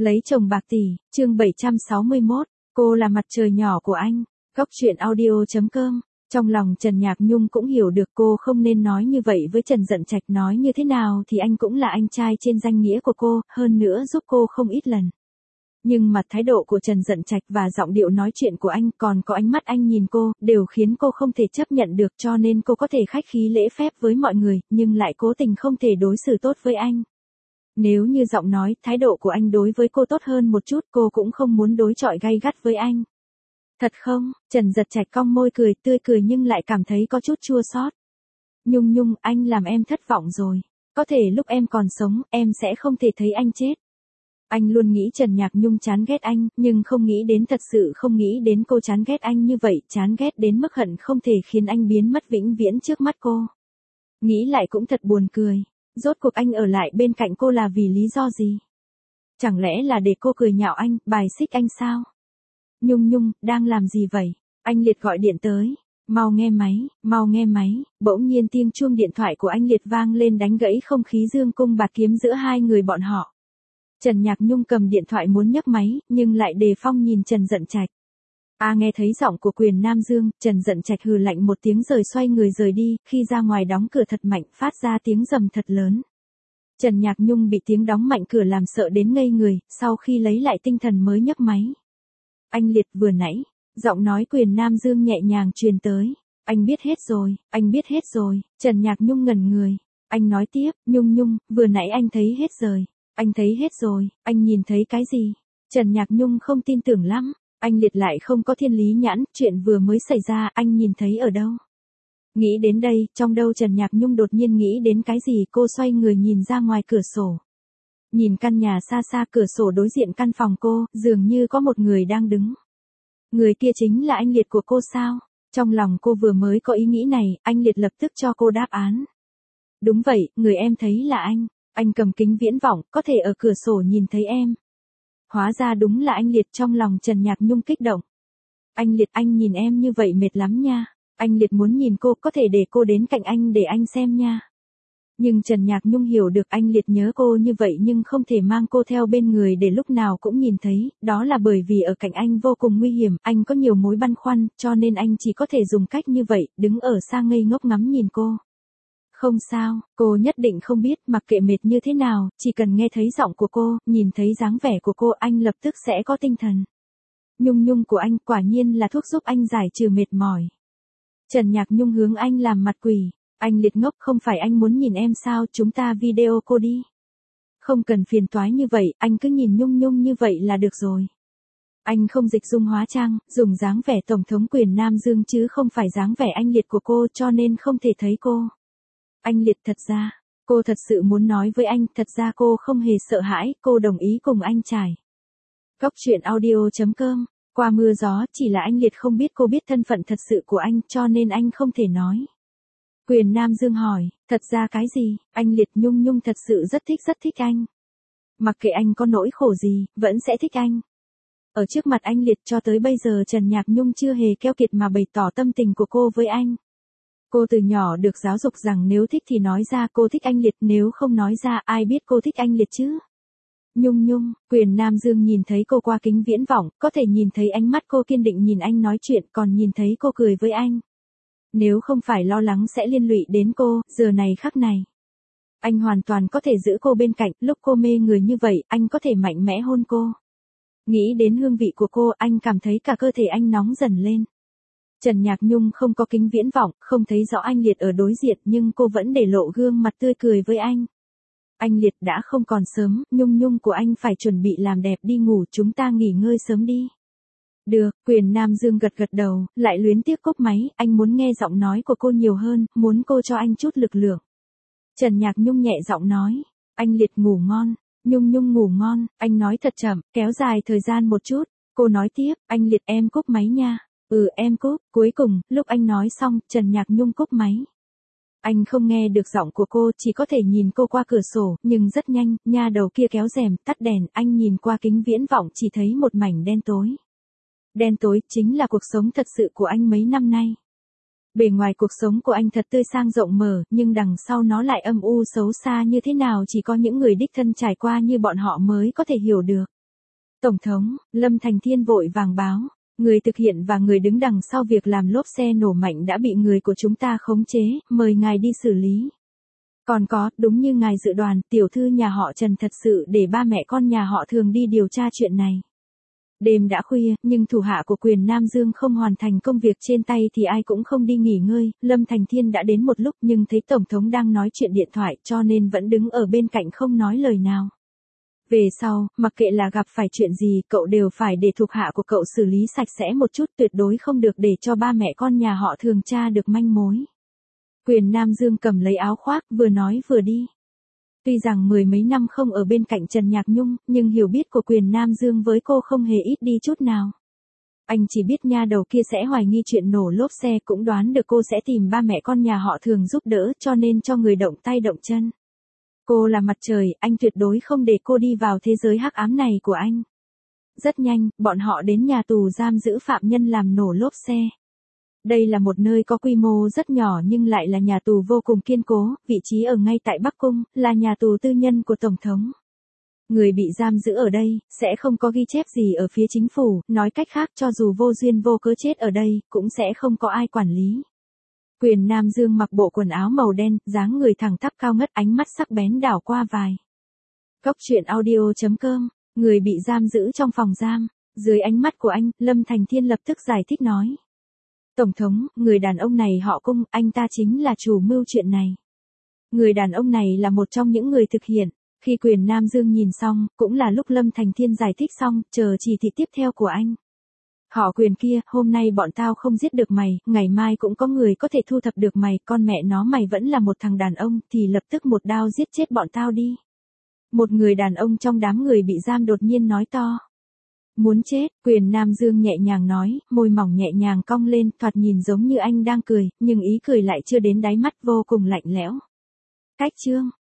Lấy chồng bạc tỷ, chương 761, cô là mặt trời nhỏ của anh. Góc truyện audio.com. Trong lòng Trần Nhạc Nhung cũng hiểu được cô không nên nói như vậy với Trần Dận Trạch, nói như thế nào thì anh cũng là anh trai trên danh nghĩa của cô, hơn nữa giúp cô không ít lần. Nhưng mà thái độ của Trần Dận Trạch và giọng điệu nói chuyện của anh, còn có ánh mắt anh nhìn cô, đều khiến cô không thể chấp nhận được, cho nên cô có thể khách khí lễ phép với mọi người, nhưng lại cố tình không thể đối xử tốt với anh. Nếu như giọng nói, thái độ của anh đối với cô tốt hơn một chút, cô cũng không muốn đối chọi gay gắt với anh. Thật không? Trần Dận Trạch cong môi cười, tươi cười nhưng lại cảm thấy có chút chua xót. Nhung Nhung, anh làm em thất vọng rồi. Có thể lúc em còn sống, em sẽ không thể thấy anh chết. Anh luôn nghĩ Trần Nhạc Nhung chán ghét anh, nhưng không nghĩ đến, thật sự không nghĩ đến cô chán ghét anh như vậy, chán ghét đến mức hận không thể khiến anh biến mất vĩnh viễn trước mắt cô. Nghĩ lại cũng thật buồn cười. Rốt cuộc anh ở lại bên cạnh cô là vì lý do gì? Chẳng lẽ là để cô cười nhạo anh, bài xích anh sao? Nhung Nhung, đang làm gì vậy? Anh Liệt gọi điện tới. Mau nghe máy, mau nghe máy. Bỗng nhiên tiếng chuông điện thoại của anh Liệt vang lên, đánh gãy không khí dương cung bạt kiếm giữa hai người bọn họ. Trần Nhạc Nhung cầm điện thoại muốn nhấc máy, nhưng lại đề phòng nhìn Trần Dận Trạch. Nghe thấy giọng của Quyền Nam Dương, Trần Dận Trạch hừ lạnh một tiếng rồi xoay người rời đi, khi ra ngoài đóng cửa thật mạnh, phát ra tiếng rầm thật lớn. Trần Nhạc Nhung bị tiếng đóng mạnh cửa làm sợ đến ngây người, sau khi lấy lại tinh thần mới nhấc máy. Anh Liệt, vừa nãy, giọng nói Quyền Nam Dương nhẹ nhàng truyền tới. Anh biết hết rồi, anh biết hết rồi. Trần Nhạc Nhung ngẩn người. Anh nói tiếp, Nhung Nhung, vừa nãy anh thấy hết rồi. Anh thấy hết rồi, anh nhìn thấy cái gì? Trần Nhạc Nhung không tin tưởng lắm. Anh Liệt lại không có thiên lý nhãn, chuyện vừa mới xảy ra anh nhìn thấy ở đâu? Nghĩ đến đây, trong đầu Trần Nhạc Nhung đột nhiên nghĩ đến cái gì, cô xoay người nhìn ra ngoài cửa sổ. Nhìn căn nhà xa xa, cửa sổ đối diện căn phòng cô, dường như có một người đang đứng. Người kia chính là anh Liệt của cô sao? Trong lòng cô vừa mới có ý nghĩ này, anh Liệt lập tức cho cô đáp án. Đúng vậy, người em thấy là anh. Anh cầm kính viễn vọng, có thể ở cửa sổ nhìn thấy em. Hóa ra đúng là anh Liệt, trong lòng Trần Nhạc Nhung kích động. Anh Liệt, anh nhìn em như vậy mệt lắm nha. Anh Liệt muốn nhìn cô, có thể để cô đến cạnh anh để anh xem nha. Nhưng Trần Nhạc Nhung hiểu được anh Liệt nhớ cô như vậy nhưng không thể mang cô theo bên người để lúc nào cũng nhìn thấy, đó là bởi vì ở cạnh anh vô cùng nguy hiểm, anh có nhiều mối băn khoăn, cho nên anh chỉ có thể dùng cách như vậy, đứng ở xa ngây ngốc ngắm nhìn cô. Không sao, cô nhất định không biết, mặc kệ mệt như thế nào, chỉ cần nghe thấy giọng của cô, nhìn thấy dáng vẻ của cô, anh lập tức sẽ có tinh thần. Nhung Nhung của anh quả nhiên là thuốc giúp anh giải trừ mệt mỏi. Trần Nhạc Nhung hướng anh làm mặt quỷ. Anh Liệt ngốc, không phải anh muốn nhìn em sao, chúng ta video cô đi. Không cần phiền toái như vậy, anh cứ nhìn Nhung Nhung như vậy là được rồi. Anh không dịch dung hóa trang, dùng dáng vẻ Tổng thống Quyền Nam Dương chứ không phải dáng vẻ anh Liệt của cô, cho nên không thể thấy cô. Anh Liệt, thật ra, cô thật sự muốn nói với anh, thật ra cô không hề sợ hãi, cô đồng ý cùng anh trải. Góc truyện audio.com. Qua mưa gió, chỉ là anh Liệt không biết cô biết thân phận thật sự của anh, cho nên anh không thể nói. Quyền Nam Dương hỏi, thật ra cái gì? Anh Liệt, Nhung Nhung thật sự rất thích anh. Mặc kệ anh có nỗi khổ gì, vẫn sẽ thích anh. Ở trước mặt anh Liệt, cho tới bây giờ Trần Nhạc Nhung chưa hề keo kiệt mà bày tỏ tâm tình của cô với anh. Cô từ nhỏ được giáo dục rằng nếu thích thì nói ra, cô thích anh Liệt, nếu không nói ra, ai biết cô thích anh Liệt chứ? Nhung Nhung, Quyền Nam Dương nhìn thấy cô qua kính viễn vọng, có thể nhìn thấy ánh mắt cô kiên định nhìn anh nói chuyện, còn nhìn thấy cô cười với anh. Nếu không phải lo lắng sẽ liên lụy đến cô, giờ này khắc này. Anh hoàn toàn có thể giữ cô bên cạnh, lúc cô mê người như vậy, anh có thể mạnh mẽ hôn cô. Nghĩ đến hương vị của cô, anh cảm thấy cả cơ thể anh nóng dần lên. Trần Nhạc Nhung không có kính viễn vọng, không thấy rõ anh Liệt ở đối diện nhưng cô vẫn để lộ gương mặt tươi cười với anh. Anh Liệt, đã không còn sớm, Nhung Nhung của anh phải chuẩn bị làm đẹp đi ngủ, chúng ta nghỉ ngơi sớm đi. Được, Quyền Nam Dương gật gật đầu, lại luyến tiếc cúp máy, anh muốn nghe giọng nói của cô nhiều hơn, muốn cô cho anh chút lực lượng. Trần Nhạc Nhung nhẹ giọng nói, anh Liệt ngủ ngon, Nhung Nhung ngủ ngon, anh nói thật chậm, kéo dài thời gian một chút, cô nói tiếp, anh Liệt em cúp máy nha. Em cúp, cuối cùng, lúc anh nói xong, Trần Nhạc Nhung cúp máy. Anh không nghe được giọng của cô, chỉ có thể nhìn cô qua cửa sổ, nhưng rất nhanh, nha đầu kia kéo rèm, tắt đèn, anh nhìn qua kính viễn vọng chỉ thấy một mảnh đen tối. Đen tối, chính là cuộc sống thật sự của anh mấy năm nay. Bề ngoài cuộc sống của anh thật tươi sang rộng mở, nhưng đằng sau nó lại âm u xấu xa như thế nào chỉ có những người đích thân trải qua như bọn họ mới có thể hiểu được. Tổng thống, Lâm Thành Thiên vội vàng báo. Người thực hiện và người đứng đằng sau việc làm lốp xe nổ mạnh đã bị người của chúng ta khống chế, mời ngài đi xử lý. Còn có, đúng như ngài dự đoán, tiểu thư nhà họ Trần thật sự để ba mẹ con nhà họ Thường đi điều tra chuyện này. Đêm đã khuya, nhưng thủ hạ của Quyền Nam Dương không hoàn thành công việc trên tay thì ai cũng không đi nghỉ ngơi. Lâm Thành Thiên đã đến một lúc nhưng thấy Tổng thống đang nói chuyện điện thoại cho nên vẫn đứng ở bên cạnh không nói lời nào. Về sau, mặc kệ là gặp phải chuyện gì, cậu đều phải để thuộc hạ của cậu xử lý sạch sẽ một chút, tuyệt đối không được để cho ba mẹ con nhà họ Thường tra được manh mối. Quyền Nam Dương cầm lấy áo khoác, vừa nói vừa đi. Tuy rằng mười mấy năm không ở bên cạnh Trần Nhạc Nhung, nhưng hiểu biết của Quyền Nam Dương với cô không hề ít đi chút nào. Anh chỉ biết nha đầu kia sẽ hoài nghi chuyện nổ lốp xe, cũng đoán được cô sẽ tìm ba mẹ con nhà họ Thường giúp đỡ, cho nên cho người động tay động chân. Cô là mặt trời, anh tuyệt đối không để cô đi vào thế giới hắc ám này của anh. Rất nhanh, bọn họ đến nhà tù giam giữ phạm nhân làm nổ lốp xe. Đây là một nơi có quy mô rất nhỏ nhưng lại là nhà tù vô cùng kiên cố, vị trí ở ngay tại Bắc Cung, là nhà tù tư nhân của Tổng thống. Người bị giam giữ ở đây, sẽ không có ghi chép gì ở phía chính phủ, nói cách khác cho dù vô duyên vô cớ chết ở đây, cũng sẽ không có ai quản lý. Quyền Nam Dương mặc bộ quần áo màu đen, dáng người thẳng tắp cao ngất, ánh mắt sắc bén đảo qua vài. Góc truyện audio.com, người bị giam giữ trong phòng giam. Dưới ánh mắt của anh, Lâm Thành Thiên lập tức giải thích nói. Tổng thống, người đàn ông này họ Cung, anh ta chính là chủ mưu chuyện này. Người đàn ông này là một trong những người thực hiện. Khi Quyền Nam Dương nhìn xong, cũng là lúc Lâm Thành Thiên giải thích xong, chờ chỉ thị tiếp theo của anh. Họ Quyền kia, hôm nay bọn tao không giết được mày, ngày mai cũng có người có thể thu thập được mày, con mẹ nó mày vẫn là một thằng đàn ông, thì lập tức một đao giết chết bọn tao đi. Một người đàn ông trong đám người bị giam đột nhiên nói to. Muốn chết, Quyền Nam Dương nhẹ nhàng nói, môi mỏng nhẹ nhàng cong lên, thoạt nhìn giống như anh đang cười, nhưng ý cười lại chưa đến đáy mắt, vô cùng lạnh lẽo. Cách chương